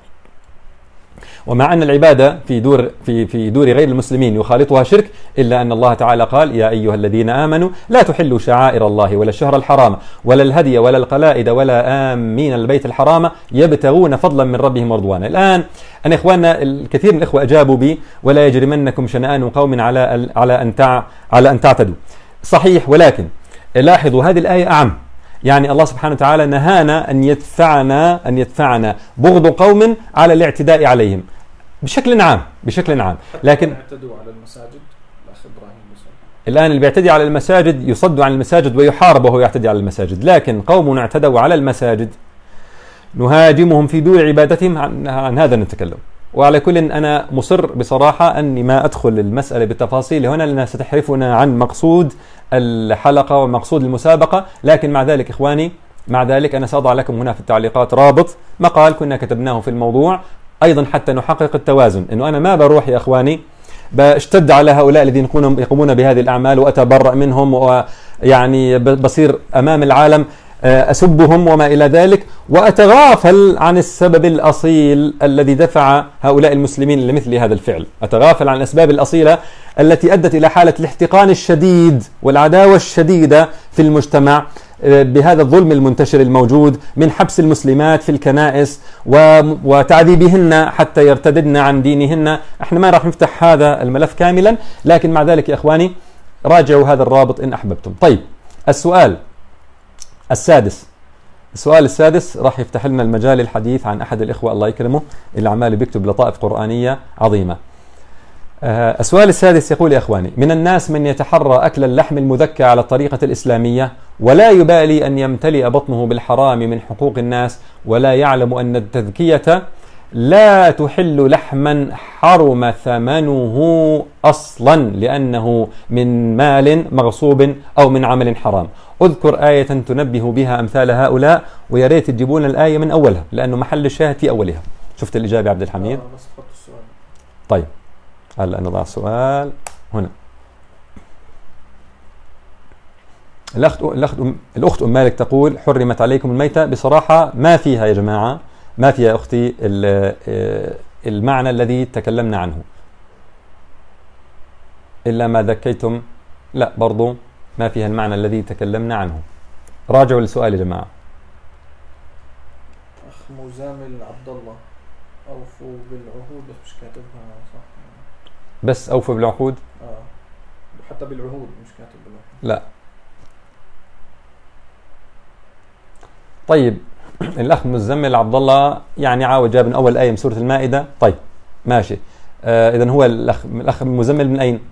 ومع أن العبادة في دور في في دور غير المسلمين يخالطها شرك، إلا أن الله تعالى قال يا أيها الذين آمنوا لا تحلوا شعائر الله ولا الشهر الحرام ولا الهدي ولا القلائد ولا آمين البيت الحرام يبتغون فضلا من ربهم ورضوانا. الآن أنا إخواننا الكثير من الإخوة أجابوا بي ولا يجرمنكم شنآن قوم على على أن تع على أن تعتدوا. صحيح، ولكن لاحظوا هذه الآية أعم. يعني الله سبحانه وتعالى نهانا أن يدفعنا أن يدفعنا بغض قوم على الاعتداء عليهم بشكل عام بشكل عام. لكن اعتدوا على المساجد. الأخ إبراهيم الآن اللي بيعتدي على المساجد يصد عن المساجد ويحارب وهو يعتدي على المساجد، لكن قوم اعتدوا على المساجد نهاجمهم في دور عبادتهم، عن, عن هذا نتكلم. وعلى كل أنا مصر بصراحة أني ما أدخل المسألة بالتفاصيل هنا لأنها ستحرفنا عن مقصود الحلقة ومقصود المسابقة. لكن مع ذلك إخواني مع ذلك أنا سأضع لكم هنا في التعليقات رابط مقال كنا كتبناه في الموضوع أيضا حتى نحقق التوازن، أنه أنا ما بروح يا إخواني بشتد على هؤلاء الذين يقومون بهذه الأعمال وأتبرأ منهم ويعني بصير أمام العالم أسبهم وما إلى ذلك، وأتغافل عن السبب الأصيل الذي دفع هؤلاء المسلمين لمثل هذا الفعل. أتغافل عن الأسباب الأصيلة التي أدت إلى حالة الاحتقان الشديد والعداوة الشديدة في المجتمع بهذا الظلم المنتشر الموجود من حبس المسلمات في الكنائس وتعذيبهن حتى يرتددن عن دينهن. احنا ما راح نفتح هذا الملف كاملا، لكن مع ذلك يا إخواني راجعوا هذا الرابط إن أحببتم. طيب السؤال السادس السؤال السادس راح يفتح لنا المجال الحديث عن أحد الإخوة الله يكرمه اللي عمال بيكتب لطائف قرآنية عظيمة. آه السؤال السادس يقول يا إخواني من الناس من يتحرى أكل اللحم المذكى على الطريقة الإسلامية ولا يبالي أن يمتلئ بطنه بالحرام من حقوق الناس، ولا يعلم أن التذكية لا تحل لحما حرم ثمنه أصلا لأنه من مال مغصوب أو من عمل حرام. اذكر آية تنبه بها أمثال هؤلاء، ويا ريت تجيبون الآية من أولها لأنه محل الشاهد في أولها. شفت الإجابة عبد الحميد؟ طيب هلا نضع السؤال هنا. الأخت الأخت الأخت أم مالك تقول حرمت عليكم الميتة. بصراحة ما فيها يا جماعة، ما فيها أختي المعنى الذي تكلمنا عنه إلا ما ذكيتم. لا برضو ما فيها المعنى الذي تكلمنا عنه. راجعوا السؤال يا جماعة. أخ مزامل عبد الله أوفوا بالعهود، بس مش كاتبها صح. بس أوفوا بالعقود؟ آه حتى بالعهود مش كاتب بالعهود. لا. طيب الأخ مزمل عبد الله يعني عاود جاب من أول آية من سورة المائدة. طيب ماشي. آه إذن هو الأخ الأخ مزمل من أين؟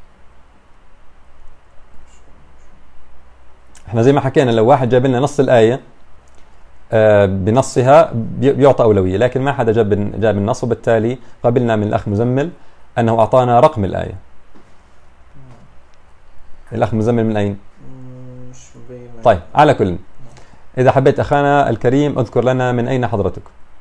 احنا زي ما حكينا لو واحد جاب لنا نص الآية آه بنصها بيعطى أولوية، لكن ما حدا جاب جاب النص، وبالتالي قبلنا من الأخ مزمل أنه أعطانا رقم الآية. الأخ مزمل من أين؟ مش مبين. طيب على كل، إذا حبيت أخانا الكريم اذكر لنا من أين حضرتك.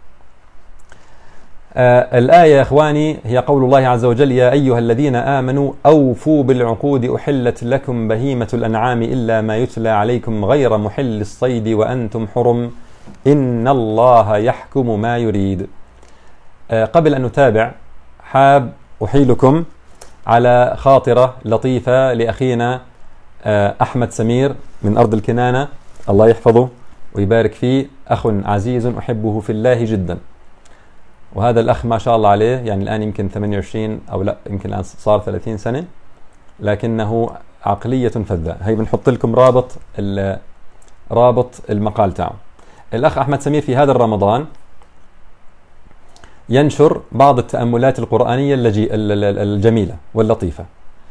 آه الآية يا إخواني هي قول الله عز وجل يا أيها الذين آمنوا أوفوا بالعقود أحلت لكم بهيمة الأنعام إلا ما يتلى عليكم غير محل الصيد وأنتم حرم إن الله يحكم ما يريد. آه قبل أن نتابع حاب أحيلكم على خاطرة لطيفة لأخينا آه أحمد سمير من أرض الكنانة، الله يحفظه ويبارك فيه، أخ عزيز أحبه في الله جدا. وهذا الأخ ما شاء الله عليه يعني الآن يمكن ثمانية وعشرين أو لا يمكن الآن صار ثلاثين سنة، لكنه عقلية فذة. هي بنحط لكم رابط رابط المقال تاعه. الأخ أحمد سمير في هذا الرمضان ينشر بعض التأملات القرآنية الجميلة واللطيفة.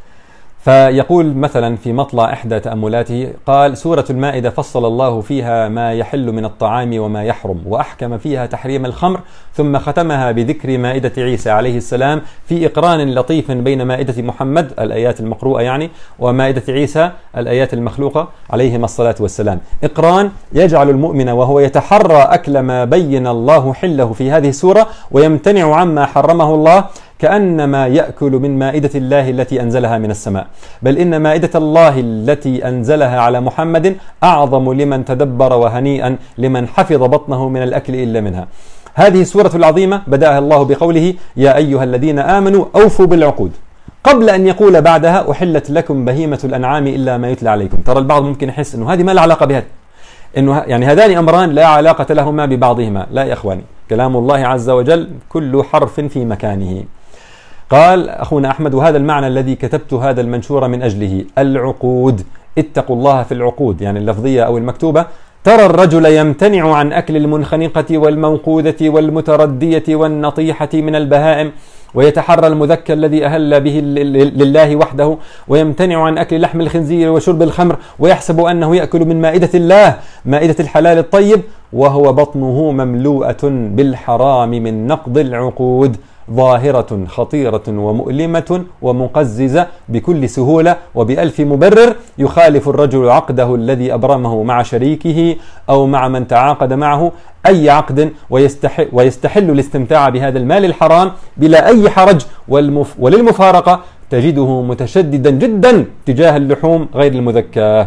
فيقول مثلا في مطلع إحدى تأملاته قال سورة المائدة فصل الله فيها ما يحل من الطعام وما يحرم، وأحكم فيها تحريم الخمر، ثم ختمها بذكر مائدة عيسى عليه السلام في إقران لطيف بين مائدة محمد الآيات المقروءة يعني ومائدة عيسى الآيات المخلوقة عليهما الصلاة والسلام. إقران يجعل المؤمن وهو يتحرى أكل ما بين الله حله في هذه السورة ويمتنع عما حرمه الله كأنما يأكل من مائدة الله التي أنزلها من السماء، بل إن مائدة الله التي أنزلها على محمد أعظم لمن تدبر وهنيئا لمن حفظ بطنه من الأكل إلا منها. هذه السورة العظيمة بدأها الله بقوله يا أيها الذين آمنوا أوفوا بالعقود، قبل أن يقول بعدها أحلت لكم بهيمة الأنعام إلا ما يتلى عليكم. ترى البعض ممكن يحس أنه هذه ما لها علاقة بهذا، إنه يعني هذان أمران لا علاقة لهما ببعضهما. لا يا إخواني، كلام الله عز وجل كل حرف في مكانه. قال أخونا أحمد وهذا المعنى الذي كتبت هذا المنشور من أجله، العقود، اتقوا الله في العقود يعني اللفظية أو المكتوبة. ترى الرجل يمتنع عن أكل المنخنقة والموقوذة والمتردية والنطيحة من البهائم ويتحرى المذكى الذي أهل به لله وحده، ويمتنع عن أكل لحم الخنزير وشرب الخمر، ويحسب أنه يأكل من مائدة الله مائدة الحلال الطيب وهو بطنه مملوءة بالحرام من نقض العقود، ظاهرة خطيرة ومؤلمة ومقززة بكل سهولة وبألف مبرر يخالف الرجل عقده الذي أبرمه مع شريكه أو مع من تعاقد معه أي عقد، ويستحل, ويستحل الاستمتاع بهذا المال الحرام بلا أي حرج، والمف وللمفارقة تجده متشددا جدا تجاه اللحوم غير المذكاة.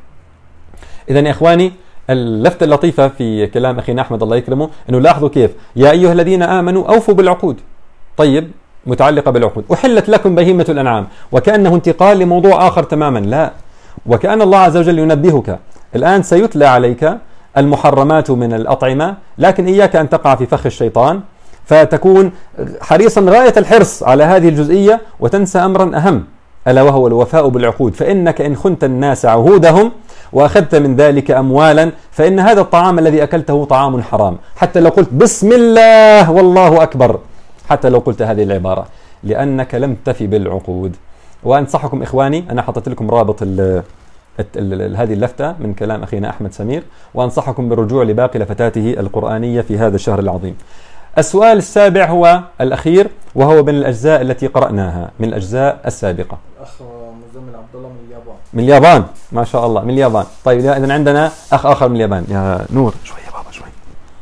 إذن يا إخواني اللفتة اللطيفة في كلام أخينا أحمد الله يكرمه أنه لاحظوا كيف يا أيها الذين آمنوا أوفوا بالعقود، طيب متعلقة بالعقود، أحلت لكم بهيمة الأنعام، وكأنه انتقال لموضوع آخر تماما. لا، وكأن الله عز وجل ينبهك الآن سيتلى عليك المحرمات من الأطعمة، لكن إياك أن تقع في فخ الشيطان فتكون حريصا غاية الحرص على هذه الجزئية وتنسى أمرا أهم ألا وهو الوفاء بالعقود. فإنك إن خنت الناس عهودهم وأخذت من ذلك أموالا فإن هذا الطعام الذي أكلته طعام حرام، حتى لو قلت بسم الله والله أكبر، حتى لو قلت هذه العبارة، لأنك لم تفي بالعقود. وأنصحكم إخواني، أنا حطيت لكم رابط ال ال ال هذه اللفتة من كلام أخينا أحمد سمير، وأنصحكم بالرجوع لباقي لفتاته القرآنية في هذا الشهر العظيم. السؤال السابع هو الأخير وهو من الأجزاء التي قرأناها من الأجزاء السابقة. الأخ مزمل عبد الله من اليابان. من اليابان ما شاء الله، من اليابان. طيب إذا عندنا أخ آخر من اليابان. يا نور شوي يا بابا شوي.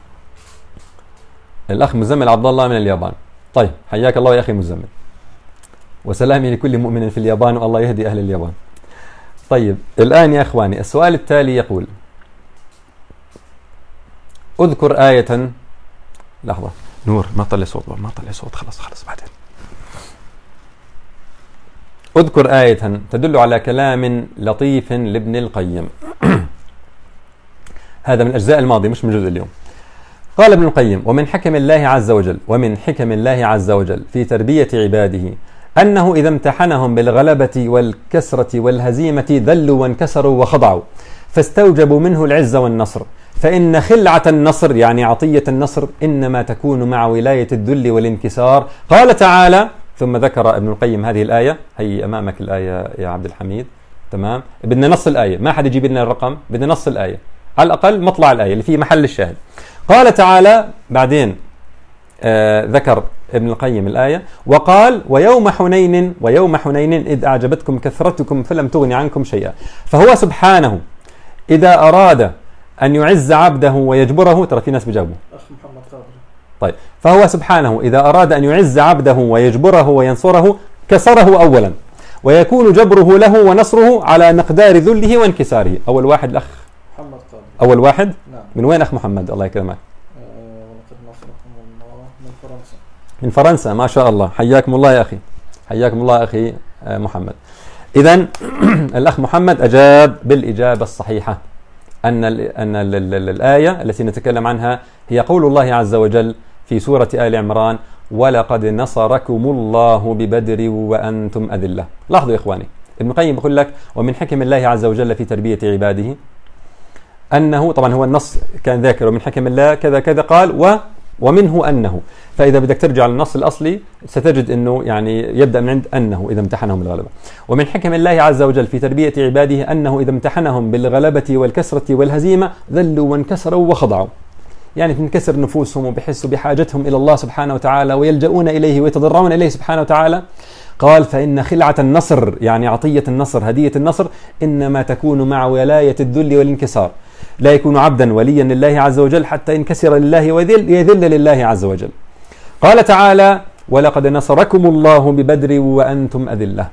الأخ مزمل عبد الله من اليابان. طيب حياك الله يا أخي مزمل، وسلامي لكل مؤمن في اليابان والله يهدي أهل اليابان. طيب الآن يا إخواني السؤال التالي يقول: اذكر آية. لحظة نور، ما طلع صوت، ما طلع صوت، خلاص خلاص بعدين. اذكر آية تدل على كلام لطيف لابن القيم. هذا من الأجزاء الماضية مش من جزء اليوم. قال ابن القيم: ومن حكم الله عز وجل ومن حكم الله عز وجل في تربية عباده أنه إذا امتحنهم بالغلبة والكسرة والهزيمة ذلوا وانكسروا وخضعوا فاستوجبوا منه العز والنصر، فإن خلعة النصر يعني عطية النصر إنما تكون مع ولاية الذل والانكسار. قال تعالى، ثم ذكر ابن القيم هذه الآية، هي أمامك الآية يا عبد الحميد، تمام؟ بدنا نص الآية، ما حد يجيب لنا الرقم، بدنا نص الآية على الأقل مطلع الآية اللي في محل الشاهد. قال تعالى بعدين آه ذكر ابن القيم الآية وقال: ويوم حنين ويوم حنين إذ أعجبتكم كثرتكم فلم تغن عنكم شيئا. فهو سبحانه إذا أراد أن يعز عبده ويجبره، ترى في ناس بيجاوبوا أخ محمد قادر. طيب، فهو سبحانه إذا أراد أن يعز عبده ويجبره وينصره كسره أولا، ويكون جبره له ونصره على مقدار ذله وانكساره. أول واحد الأخ محمد قادر. أول واحد؟ نعم. من وين أخ محمد؟ الله يكرمك. آه ولقد نصركم الله من فرنسا. من فرنسا، ما شاء الله، حياكم الله يا أخي، حياكم الله أخي محمد. إذن الأخ محمد أجاب بالإجابة الصحيحة، أن ال أن ال ال الآية التي نتكلم عنها هي قول الله عز وجل في سورة آل عمران: ولقد نصركم الله ببدر وأنتم أذلة. لاحظوا يا إخواني، ابن القيم يقول لك: ومن حكم الله عز وجل في تربية عباده أنه، طبعا هو النص كان ذاكر ومن حكم الله كذا كذا قال و ومنه أنه، فإذا بدك ترجع للنص الأصلي ستجد أنه يعني يبدأ من عند أنه إذا امتحنهم بالغلبة. ومن حكم الله عز وجل في تربية عباده أنه إذا امتحنهم بالغلبة والكسرة والهزيمة ذلوا وانكسروا وخضعوا، يعني تنكسر نفوسهم وبحسوا بحاجتهم إلى الله سبحانه وتعالى ويلجؤون إليه ويتضرعون إليه سبحانه وتعالى. قال: فإن خلعة النصر يعني عطية النصر هدية النصر إنما تكون مع ولاية الذل والانكسار. لا يكون عبدا وليا لله عز وجل حتى ينكسر لله ويذل يذل لله عز وجل. قال تعالى: ولقد نصركم الله ببدر وأنتم أذلة.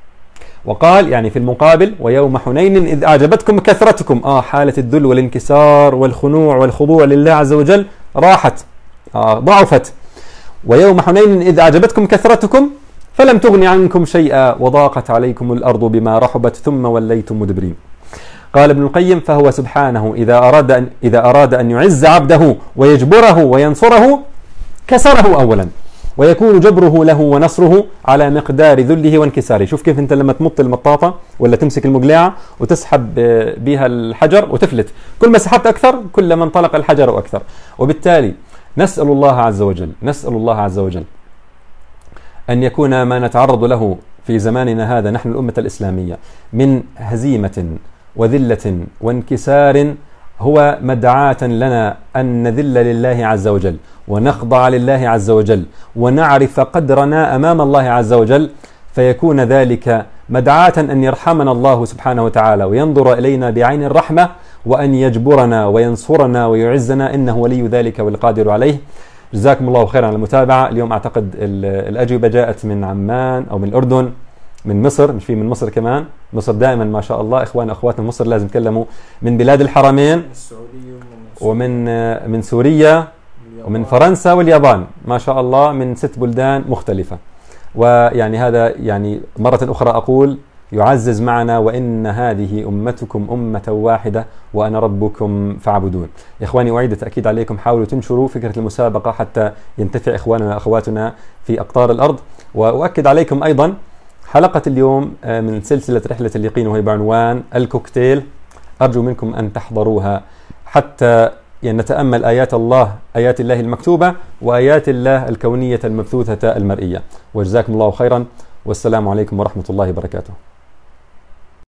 وقال يعني في المقابل: ويوم حنين إذ أعجبتكم كثرتكم. آه حالة الذل والانكسار والخنوع والخضوع لله عز وجل راحت، آه ضعفت. ويوم حنين إذ أعجبتكم كثرتكم فلم تغن عنكم شيئا وضاقت عليكم الأرض بما رحبت ثم وليتم مدبرين. قال ابن القيم: فهو سبحانه إذا أراد أن إذا أراد أن يعز عبده ويجبره وينصره كسره أولا، ويكون جبره له ونصره على مقدار ذله وانكساره. شوف كيف أنت لما تمط المطاطة ولا تمسك المقلاعة وتسحب بها الحجر وتفلت، كل ما سحبت أكثر كل ما انطلق الحجر أكثر. وبالتالي نسأل الله عز وجل نسأل الله عز وجل أن يكون ما نتعرض له في زماننا هذا نحن الأمة الإسلامية من هزيمة وذلة وانكسار هو مدعاة لنا أن نذل لله عز وجل ونخضع لله عز وجل ونعرف قدرنا أمام الله عز وجل، فيكون ذلك مدعاة أن يرحمنا الله سبحانه وتعالى وينظر إلينا بعين الرحمة، وأن يجبرنا وينصرنا ويعزنا، إنه ولي ذلك والقادر عليه. جزاكم الله خيرا على المتابعة. اليوم أعتقد الأجوبة جاءت من عمان أو من الأردن، من مصر، مش في من مصر كمان، مصر دائما ما شاء الله إخوان أخواتنا مصر لازم يكلموا، من بلاد الحرمين ومن من سوريا ومن فرنسا واليابان، ما شاء الله من ست بلدان مختلفة. ويعني هذا يعني مرة أخرى أقول يعزز معنا: وإن هذه أمتكم أمة واحدة وأنا ربكم فاعبدون. يا إخواني أعيد التأكيد عليكم، حاولوا تنشروا فكرة المسابقة حتى ينتفع إخواننا وأخواتنا في أقطار الأرض. وأؤكد عليكم أيضا حلقة اليوم من سلسلة رحلة اليقين وهي بعنوان الكوكتيل، أرجو منكم أن تحضروها حتى نتأمل آيات الله آيات الله المكتوبة وآيات الله الكونية المبثوثة المرئية. وجزاكم الله خيرا، والسلام عليكم ورحمة الله وبركاته.